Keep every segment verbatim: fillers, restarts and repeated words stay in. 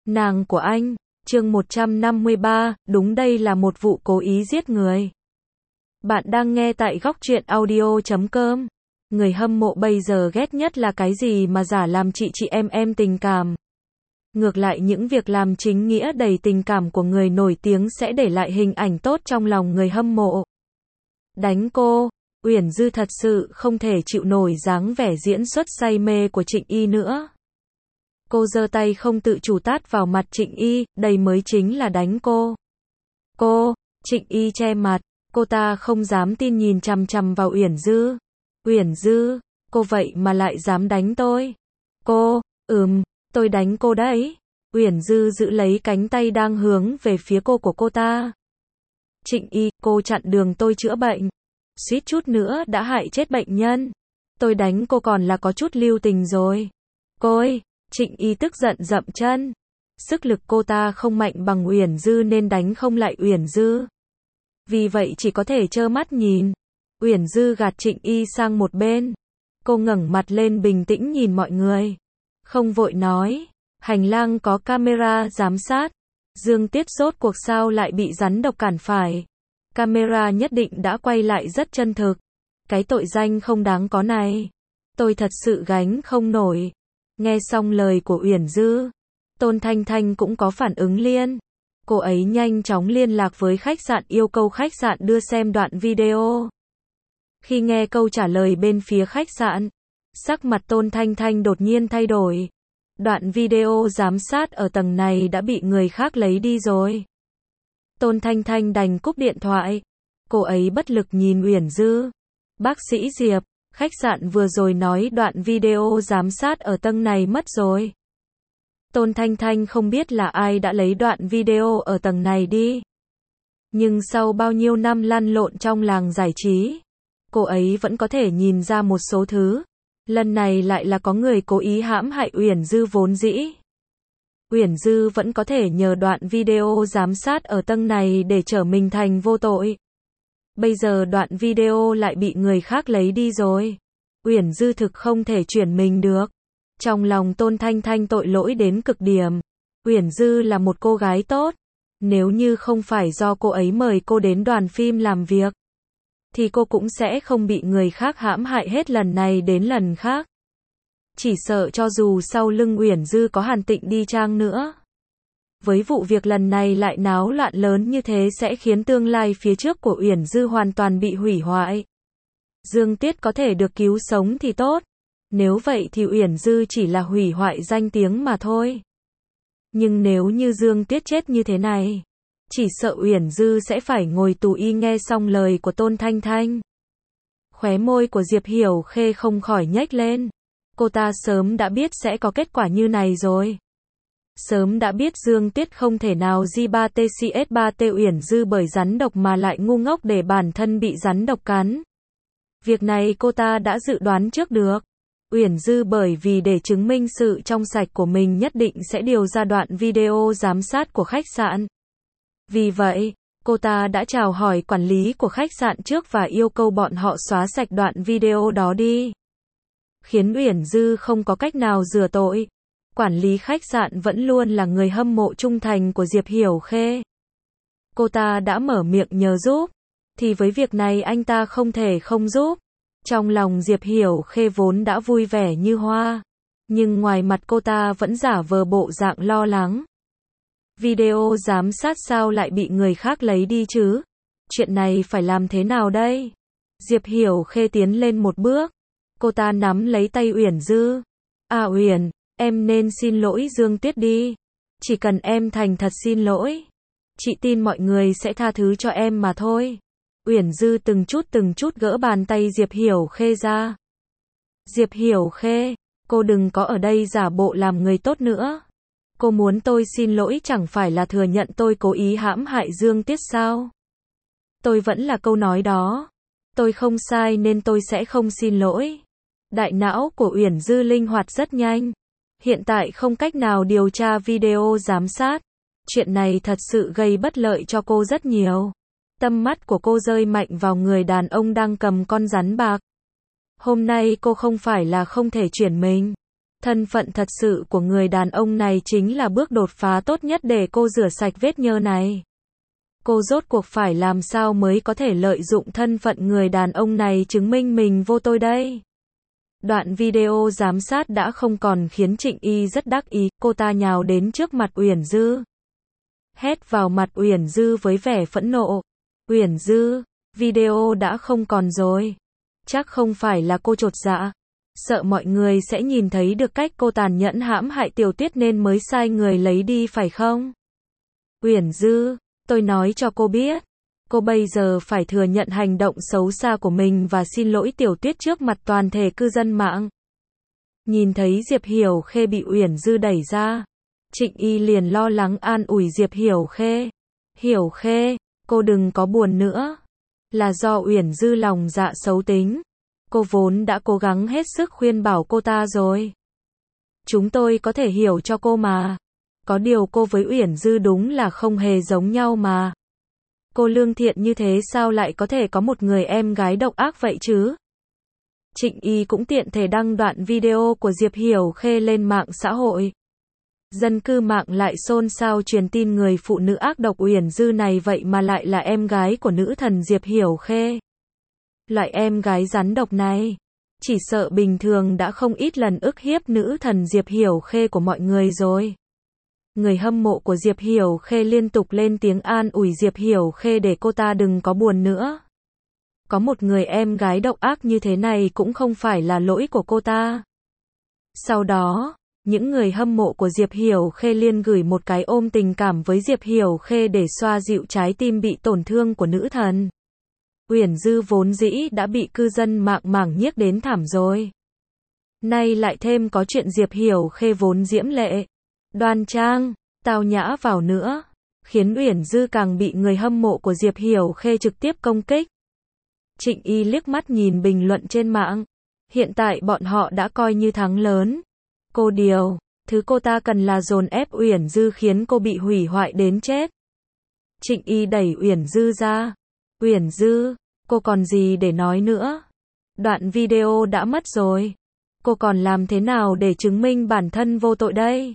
Nàng của anh, chương một trăm năm mươi ba, đúng đây là một vụ cố ý giết người. Bạn đang nghe tại góc truyện audio chấm com. Người hâm mộ bây giờ ghét nhất là cái gì mà giả làm chị chị em em tình cảm. Ngược lại những việc làm chính nghĩa đầy tình cảm của người nổi tiếng sẽ để lại hình ảnh tốt trong lòng người hâm mộ. Đánh cô, Uyển Dư thật sự không thể chịu nổi dáng vẻ diễn xuất say mê của Trịnh Y nữa. Cô giơ tay không tự chủ tát vào mặt Trịnh Y, đây mới chính là đánh cô. Cô, Trịnh Y che mặt, cô ta không dám tin nhìn chằm chằm vào Uyển Dư. Uyển Dư, cô vậy mà lại dám đánh tôi. Cô, ừm, tôi đánh cô đấy. Uyển Dư giữ lấy cánh tay đang hướng về phía cô của cô ta. Trịnh Y, cô chặn đường tôi chữa bệnh. Suýt chút nữa đã hại chết bệnh nhân. Tôi đánh cô còn là có chút lưu tình rồi. Cô ơi, Trịnh Y tức giận dậm chân. Sức lực cô ta không mạnh bằng Uyển Dư nên đánh không lại Uyển Dư. Vì vậy chỉ có thể trơ mắt nhìn. Uyển Dư gạt Trịnh Y sang một bên. Cô ngẩng mặt lên bình tĩnh nhìn mọi người. Không vội nói, hành lang có camera giám sát. Dương Tiết rốt cuộc sao lại bị rắn độc cản phải. Camera nhất định đã quay lại rất chân thực. Cái tội danh không đáng có này, tôi thật sự gánh không nổi. Nghe xong lời của Uyển Dư, Tôn Thanh Thanh cũng có phản ứng liền. Cô ấy nhanh chóng liên lạc với khách sạn yêu cầu khách sạn đưa xem đoạn video. Khi nghe câu trả lời bên phía khách sạn, sắc mặt Tôn Thanh Thanh đột nhiên thay đổi. Đoạn video giám sát ở tầng này đã bị người khác lấy đi rồi. Tôn Thanh Thanh đành cúp điện thoại. Cô ấy bất lực nhìn Uyển Dư. Bác sĩ Diệp, khách sạn vừa rồi nói đoạn video giám sát ở tầng này mất rồi. Tôn Thanh Thanh không biết là ai đã lấy đoạn video ở tầng này đi. Nhưng sau bao nhiêu năm lăn lộn trong làng giải trí, cô ấy vẫn có thể nhìn ra một số thứ. Lần này lại là có người cố ý hãm hại Uyển Dư vốn dĩ. Uyển Dư vẫn có thể nhờ đoạn video giám sát ở tầng này để trở mình thành vô tội. Bây giờ đoạn video lại bị người khác lấy đi rồi. Uyển Dư thực không thể chuyển mình được. Trong lòng Tôn Thanh Thanh tội lỗi đến cực điểm. Uyển Dư là một cô gái tốt. Nếu như không phải do cô ấy mời cô đến đoàn phim làm việc, thì cô cũng sẽ không bị người khác hãm hại hết lần này đến lần khác. Chỉ sợ cho dù sau lưng Uyển Dư có Hàn Tịnh đi chăng nữa, với vụ việc lần này lại náo loạn lớn như thế sẽ khiến tương lai phía trước của Uyển Dư hoàn toàn bị hủy hoại. Dương Tiết có thể được cứu sống thì tốt. Nếu vậy thì Uyển Dư chỉ là hủy hoại danh tiếng mà thôi. Nhưng nếu như Dương Tiết chết như thế này, chỉ sợ Uyển Dư sẽ phải ngồi tù. Y nghe xong lời của Tôn Thanh Thanh, khóe môi của Diệp Hiểu Khê không khỏi nhếch lên. Cô ta sớm đã biết sẽ có kết quả như này rồi. Sớm đã biết Dương Tiết không thể nào G ba T C S ba T Uyển Dư bởi rắn độc mà lại ngu ngốc để bản thân bị rắn độc cắn. Việc này cô ta đã dự đoán trước được. Uyển Dư bởi vì để chứng minh sự trong sạch của mình nhất định sẽ điều ra đoạn video giám sát của khách sạn. Vì vậy, cô ta đã chào hỏi quản lý của khách sạn trước và yêu cầu bọn họ xóa sạch đoạn video đó đi. Khiến Uyển Dư không có cách nào rửa tội. Quản lý khách sạn vẫn luôn là người hâm mộ trung thành của Diệp Hiểu Khê. Cô ta đã mở miệng nhờ giúp, thì với việc này anh ta không thể không giúp. Trong lòng Diệp Hiểu Khê vốn đã vui vẻ như hoa, nhưng ngoài mặt cô ta vẫn giả vờ bộ dạng lo lắng. Video giám sát sao lại bị người khác lấy đi chứ? Chuyện này phải làm thế nào đây? Diệp Hiểu Khê tiến lên một bước. Cô ta nắm lấy tay Uyển Dư. À Uyển, em nên xin lỗi Dương Tiết đi. Chỉ cần em thành thật xin lỗi, chị tin mọi người sẽ tha thứ cho em mà thôi. Uyển Dư từng chút từng chút gỡ bàn tay Diệp Hiểu Khê ra. Diệp Hiểu Khê, cô đừng có ở đây giả bộ làm người tốt nữa. Cô muốn tôi xin lỗi chẳng phải là thừa nhận tôi cố ý hãm hại Dương Tiết sao? Tôi vẫn là câu nói đó. Tôi không sai nên tôi sẽ không xin lỗi. Đại não của Uyển Dư linh hoạt rất nhanh. Hiện tại không cách nào điều tra video giám sát. Chuyện này thật sự gây bất lợi cho cô rất nhiều. Tâm mắt của cô rơi mạnh vào người đàn ông đang cầm con rắn bạc. Hôm nay cô không phải là không thể chuyển mình. Thân phận thật sự của người đàn ông này chính là bước đột phá tốt nhất để cô rửa sạch vết nhơ này. Cô rốt cuộc phải làm sao mới có thể lợi dụng thân phận người đàn ông này chứng minh mình vô tội đây? Đoạn video giám sát đã không còn khiến Trịnh Y rất đắc ý, cô ta nhào đến trước mặt Uyển Dư. Hét vào mặt Uyển Dư với vẻ phẫn nộ. Uyển Dư, video đã không còn rồi. Chắc không phải là cô chột dạ. Sợ mọi người sẽ nhìn thấy được cách cô tàn nhẫn hãm hại Tiểu Tuyết nên mới sai người lấy đi phải không? Uyển Dư, tôi nói cho cô biết. Cô bây giờ phải thừa nhận hành động xấu xa của mình và xin lỗi Tiểu Tuyết trước mặt toàn thể cư dân mạng. Nhìn thấy Diệp Hiểu Khê bị Uyển Dư đẩy ra, Trịnh Y liền lo lắng an ủi Diệp Hiểu Khê. Hiểu Khê, cô đừng có buồn nữa. Là do Uyển Dư lòng dạ xấu tính. Cô vốn đã cố gắng hết sức khuyên bảo cô ta rồi. Chúng tôi có thể hiểu cho cô mà. Có điều cô với Uyển Dư đúng là không hề giống nhau mà. Cô lương thiện như thế sao lại có thể có một người em gái độc ác vậy chứ? Trịnh Y cũng tiện thể đăng đoạn video của Diệp Hiểu Khê lên mạng xã hội. Dân cư mạng lại xôn xao truyền tin người phụ nữ ác độc Uyển Dư này vậy mà lại là em gái của nữ thần Diệp Hiểu Khê. Loại em gái rắn độc này, chỉ sợ bình thường đã không ít lần ức hiếp nữ thần Diệp Hiểu Khê của mọi người rồi. Người hâm mộ của Diệp Hiểu Khê liên tục lên tiếng an ủi Diệp Hiểu Khê để cô ta đừng có buồn nữa. Có một người em gái độc ác như thế này cũng không phải là lỗi của cô ta. Sau đó, những người hâm mộ của Diệp Hiểu Khê liên gửi một cái ôm tình cảm với Diệp Hiểu Khê để xoa dịu trái tim bị tổn thương của nữ thần. Uyển Dư vốn dĩ đã bị cư dân mạng mảng nhiếc đến thảm rồi. Nay lại thêm có chuyện Diệp Hiểu Khê vốn diễm lệ, đoan trang, tao nhã vào nữa, khiến Uyển Dư càng bị người hâm mộ của Diệp Hiểu Khê trực tiếp công kích. Trịnh Y liếc mắt nhìn bình luận trên mạng. Hiện tại bọn họ đã coi như thắng lớn. Cô điều, thứ cô ta cần là dồn ép Uyển Dư khiến cô bị hủy hoại đến chết. Trịnh Y đẩy Uyển Dư ra. Uyển Dư, cô còn gì để nói nữa? Đoạn video đã mất rồi. Cô còn làm thế nào để chứng minh bản thân vô tội đây?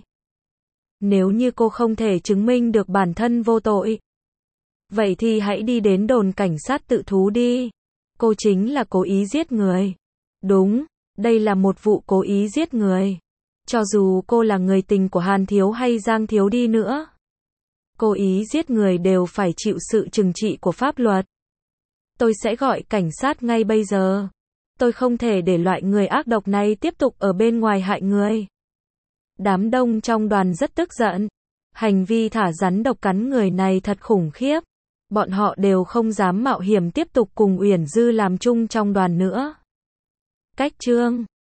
Nếu như cô không thể chứng minh được bản thân vô tội, vậy thì hãy đi đến đồn cảnh sát tự thú đi. Cô chính là cố ý giết người. Đúng, đây là một vụ cố ý giết người. Cho dù cô là người tình của Hàn Thiếu hay Giang Thiếu đi nữa, cố ý giết người đều phải chịu sự trừng trị của pháp luật. Tôi sẽ gọi cảnh sát ngay bây giờ. Tôi không thể để loại người ác độc này tiếp tục ở bên ngoài hại người. Đám đông trong đoàn rất tức giận. Hành vi thả rắn độc cắn người này thật khủng khiếp. Bọn họ đều không dám mạo hiểm tiếp tục cùng Uyển Dư làm chung trong đoàn nữa. Cách chương